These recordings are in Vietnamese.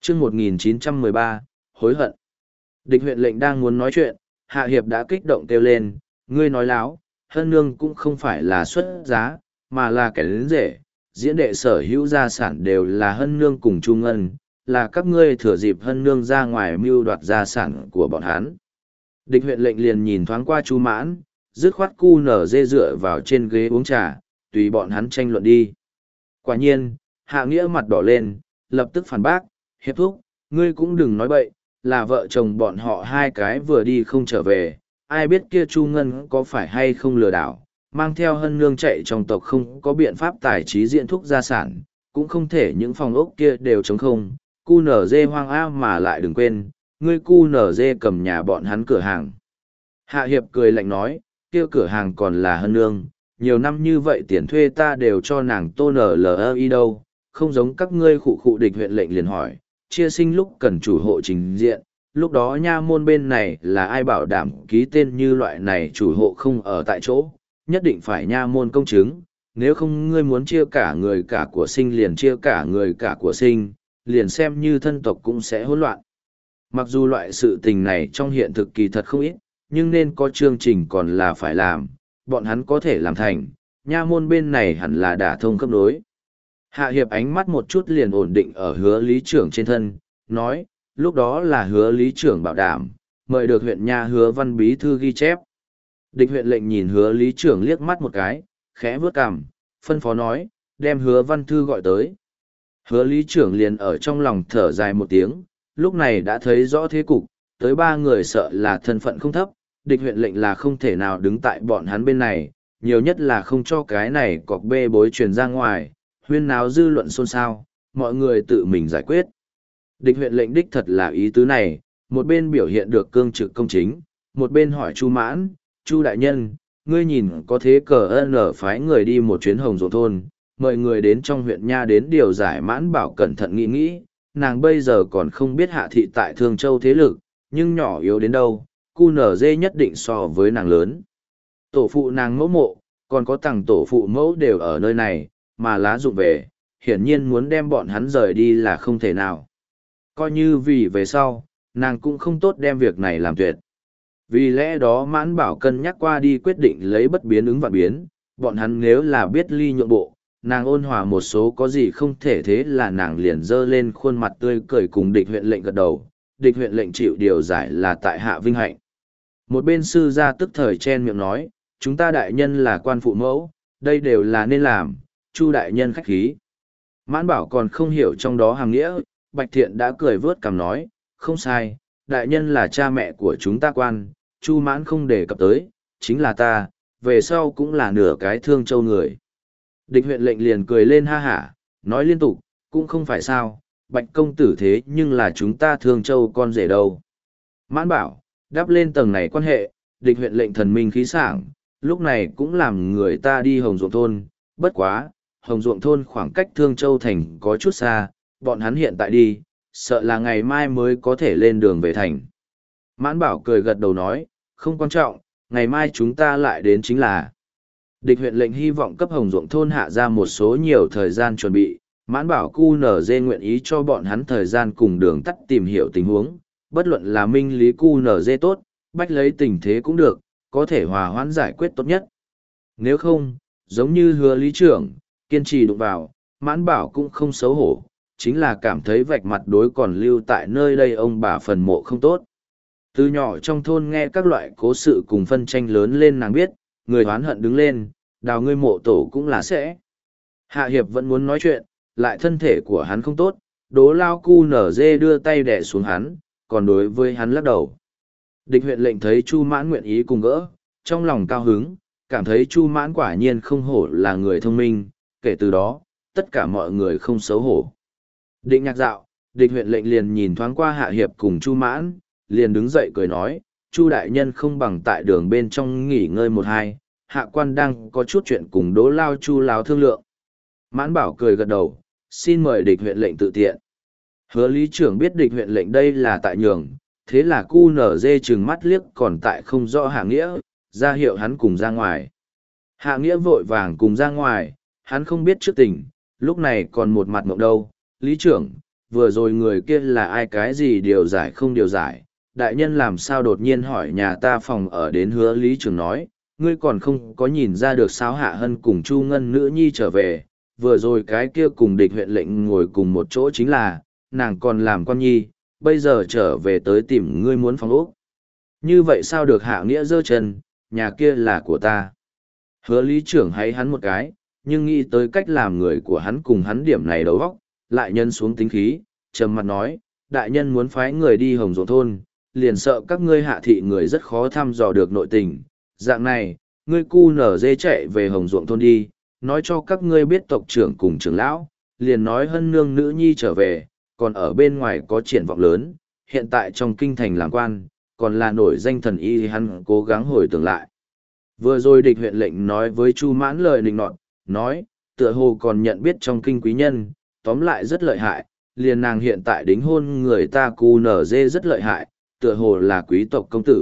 chương 1913, hối hận. Địch huyện lệnh đang muốn nói chuyện, Hạ Hiệp đã kích động kêu lên, ngươi nói láo, Hân Nương cũng không phải là xuất giá, mà là kẻ đến rể, diễn đệ sở hữu gia sản đều là Hân Nương cùng Chu Ngân, là các ngươi thừa dịp Hân Nương ra ngoài mưu đoạt gia sản của bọn hắn. Địch huyện lệnh liền nhìn thoáng qua Chu Mãn, dứt khoát cu nở dê dựa vào trên ghế uống trà, tùy bọn hắn tranh luận đi. Quả nhiên, Hạ Nghĩa mặt đỏ lên, lập tức phản bác, Hiệp thúc, ngươi cũng đừng nói bậy, là vợ chồng bọn họ hai cái vừa đi không trở về, ai biết kia Chu Ngân có phải hay không lừa đảo, mang theo Hân Nương chạy trong tộc không có biện pháp tài trí diện thúc gia sản, cũng không thể những phòng ốc kia đều trống không, cu nở dê hoang a mà lại đừng quên, ngươi cu nở dê cầm nhà bọn hắn cửa hàng. Hạ Hiệp cười lạnh nói, kia cửa hàng còn là Hân Nương, nhiều năm như vậy tiền thuê ta đều cho nàng tô nở LI đâu, không giống các ngươi khụ khụ. Địch huyện lệnh liền hỏi, chia sinh lúc cần chủ hộ trình diện, lúc đó nha môn bên này là ai bảo đảm ký tên như loại này chủ hộ không ở tại chỗ, nhất định phải nha môn công chứng, nếu không ngươi muốn chia cả người cả của sinh liền chia cả người cả của sinh, liền xem như thân tộc cũng sẽ hỗn loạn. Mặc dù loại sự tình này trong hiện thực kỳ thật không ít, nhưng nên có chương trình còn là phải làm, bọn hắn có thể làm thành, nha môn bên này hẳn là đả thông cấp đối. Hạ Hiệp ánh mắt một chút liền ổn định ở Hứa lý trưởng trên thân, nói, lúc đó là Hứa lý trưởng bảo đảm, mời được huyện nha Hứa Văn bí thư ghi chép. Địch huyện lệnh nhìn Hứa lý trưởng liếc mắt một cái, khẽ vướt cằm, phân phó nói, đem Hứa Văn thư gọi tới. Hứa lý trưởng liền ở trong lòng thở dài một tiếng, lúc này đã thấy rõ thế cục, tới ba người sợ là thân phận không thấp, địch huyện lệnh là không thể nào đứng tại bọn hắn bên này, nhiều nhất là không cho cái này cọc bê bối truyền ra ngoài, huyên náo dư luận xôn xao, mọi người tự mình giải quyết. Địch huyện lệnh đích thật là ý tứ này, một bên biểu hiện được cương trực công chính, một bên hỏi Chu Mãn, Chu đại nhân, ngươi nhìn có thế cờ ân phái người đi một chuyến Hồng Ruộng thôn, mời người đến trong huyện nha đến điều giải. Mãn bảo cẩn thận nghĩ nghĩ, nàng bây giờ còn không biết Hạ thị tại Thương Châu thế lực, nhưng nhỏ yếu đến đâu, cu nở dê nhất định so với nàng lớn. Tổ phụ nàng mẫu mộ, còn có tầng tổ phụ mẫu đều ở nơi này, mà lá dụng về, hiển nhiên muốn đem bọn hắn rời đi là không thể nào. Coi như vì về sau, nàng cũng không tốt đem việc này làm tuyệt. Vì lẽ đó Mãn bảo cân nhắc qua đi quyết định lấy bất biến ứng vạn biến, bọn hắn nếu là biết ly nhượng bộ, nàng ôn hòa một số có gì không thể, thế là nàng liền dơ lên khuôn mặt tươi cười cùng địch huyện lệnh gật đầu. Địch huyện lệnh chịu điều giải là tại hạ vinh hạnh. Một bên sư gia tức thời chen miệng nói, chúng ta đại nhân là quan phụ mẫu, đây đều là nên làm, Chu đại nhân khách khí. Mãn bảo còn không hiểu trong đó hàng nghĩa, Bạch Thiện đã cười vớt cằm nói, không sai, đại nhân là cha mẹ của chúng ta quan, Chu Mãn không đề cập tới, chính là ta, về sau cũng là nửa cái Thương Châu người. Địch huyện lệnh liền cười lên ha hả, nói liên tục, cũng không phải sao, Bạch công tử thế nhưng là chúng ta Thương Châu con rể đâu. Mãn bảo, đáp lên tầng này quan hệ, địch huyện lệnh thần minh khí sảng, lúc này cũng làm người ta đi Hồng Ruộng thôn, bất quá, Hồng Ruộng thôn khoảng cách Thương Châu thành có chút xa, bọn hắn hiện tại đi, sợ là ngày mai mới có thể lên đường về thành. Mãn bảo cười gật đầu nói, không quan trọng, ngày mai chúng ta lại đến chính là. Địch huyện lệnh hy vọng cấp Hồng Ruộng thôn hạ ra một số nhiều thời gian chuẩn bị, Mãn bảo QNZ nguyện ý cho bọn hắn thời gian cùng đường tắt tìm hiểu tình huống, bất luận là minh lý QNZ tốt, bách lấy tình thế cũng được, có thể hòa hoãn giải quyết tốt nhất. Nếu không, giống như Hứa lý trưởng, kiên trì đụng vào, Mãn bảo cũng không xấu hổ, chính là cảm thấy vạch mặt đối còn lưu tại nơi đây ông bà phần mộ không tốt. Từ nhỏ trong thôn nghe các loại cố sự cùng phân tranh lớn lên, nàng biết, người oán hận đứng lên, đào ngươi mộ tổ cũng là sẽ. Hạ Hiệp vẫn muốn nói chuyện, lại thân thể của hắn không tốt, Đố Lao Cu Nở Dê đưa tay đè xuống hắn, còn đối với hắn lắc đầu. Địch huyện lệnh thấy Chu Mãn nguyện ý cùng gỡ, trong lòng cao hứng, cảm thấy Chu Mãn quả nhiên không hổ là người thông minh, kể từ đó, tất cả mọi người không xấu hổ. Định Nhạc Dạo, địch huyện lệnh liền nhìn thoáng qua Hạ Hiệp cùng Chu Mãn, liền đứng dậy cười nói, Chu đại nhân không bằng tại đường bên trong nghỉ ngơi một hai, hạ quan đang có chút chuyện cùng Đố Lao Chu Láo thương lượng. Mãn bảo cười gật đầu, xin mời địch huyện lệnh tự tiện. Hứa lý trưởng biết địch huyện lệnh đây là tại nhường, thế là cu nở dê trừng mắt liếc còn tại không rõ Hạ Nghĩa, ra hiệu hắn cùng ra ngoài. Hạ Nghĩa vội vàng cùng ra ngoài, hắn không biết trước tình, lúc này còn một mặt mộng đâu. Lý trưởng, vừa rồi người kia là ai, cái gì điều giải không điều giải, đại nhân làm sao đột nhiên hỏi nhà ta phòng ở đến. Hứa lý trưởng nói, ngươi còn không có nhìn ra được sao Hạ Hân cùng Chu Ngân nữ nhi trở về, vừa rồi cái kia cùng địch huyện lệnh ngồi cùng một chỗ chính là, nàng còn làm con nhi, bây giờ trở về tới tìm ngươi muốn phòng ốc. Như vậy sao được. Hạ Nghĩa giơ chân, nhà kia là của ta. Hứa lý trưởng hay hắn một cái, nhưng nghĩ tới cách làm người của hắn cùng hắn điểm này đầu óc, lại nhân xuống tính khí, trầm mặt nói, đại nhân muốn phái người đi Hồng Ruộng thôn, liền sợ các ngươi Hạ thị người rất khó thăm dò được nội tình. Dạng này, ngươi cu nở dê chạy về Hồng Ruộng thôn đi, nói cho các ngươi biết tộc trưởng cùng trưởng lão, liền nói Hân nương nữ nhi trở về, còn ở bên ngoài có triển vọng lớn, hiện tại trong kinh thành làm quan, còn là nổi danh thần y. Hắn cố gắng hồi tưởng lại. Vừa rồi địch huyện lệnh nói với Chu Mãn lời định nọt, nói, tựa hồ còn nhận biết trong kinh quý nhân, tóm lại rất lợi hại, liền nàng hiện tại đính hôn người ta cu nở dê rất lợi hại, tựa hồ là quý tộc công tử.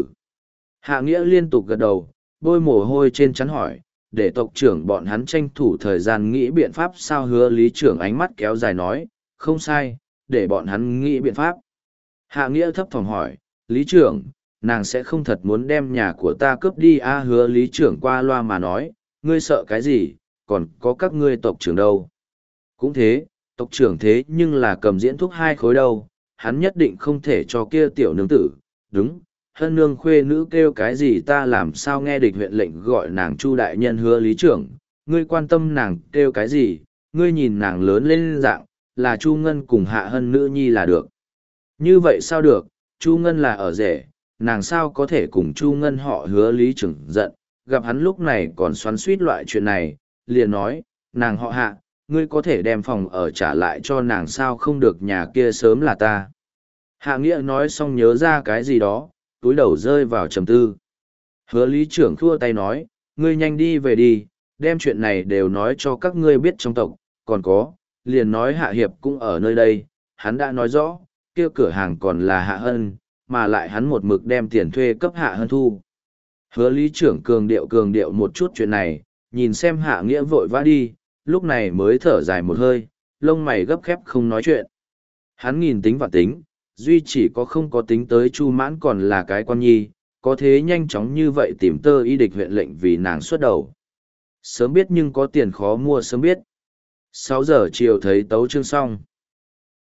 Hạ Nghĩa liên tục gật đầu, bôi mồ hôi trên trán hỏi, để tộc trưởng bọn hắn tranh thủ thời gian nghĩ biện pháp sao. Hứa lý trưởng ánh mắt kéo dài nói, không sai, để bọn hắn nghĩ biện pháp. Hạ Nghĩa thấp thỏm hỏi, lý trưởng, nàng sẽ không thật muốn đem nhà của ta cướp đi à? Hứa lý trưởng qua loa mà nói, ngươi sợ cái gì, còn có các ngươi tộc trưởng đâu. Cũng thế, tộc trưởng thế nhưng là cầm diễn thuốc 2 khối đâu, hắn nhất định không thể cho kia tiểu nương tử. Đúng, Hân nương khuê nữ kêu cái gì ta làm sao nghe địch huyện lệnh gọi nàng Chu đại nhân. Hứa lý trưởng, ngươi quan tâm nàng kêu cái gì, ngươi nhìn nàng lớn lên dạng, là Chu Ngân cùng Hạ Hân nữ nhi là được. Như vậy sao được, Chu Ngân là ở rể, nàng sao có thể cùng Chu Ngân họ. Hứa lý trưởng giận, gặp hắn lúc này còn xoắn suýt loại chuyện này, liền nói, nàng họ Hạ, ngươi có thể đem phòng ở trả lại cho nàng sao không được, nhà kia sớm là ta. Hạ Nghĩa nói xong nhớ ra cái gì đó, túi đầu rơi vào trầm tư. Hứa lý trưởng thua tay nói, ngươi nhanh đi về đi, đem chuyện này đều nói cho các ngươi biết trong tộc, còn có, liền nói Hạ Hiệp cũng ở nơi đây, hắn đã nói rõ, kia cửa hàng còn là Hạ Hân, mà lại hắn một mực đem tiền thuê cấp Hạ Hân thu. Hứa lý trưởng cường điệu một chút chuyện này, nhìn xem Hạ Nghĩa vội vã đi, lúc này mới thở dài một hơi, lông mày gấp khép không nói chuyện. Hắn nghìn tính và tính, duy chỉ có không có tính tới Chu Mãn còn là cái quan nhi, có thế nhanh chóng như vậy tìm tơ y địch huyện lệnh vì nàng xuất đầu. Sớm biết nhưng có tiền khó mua sớm biết. 6 giờ chiều thấy tấu chương xong.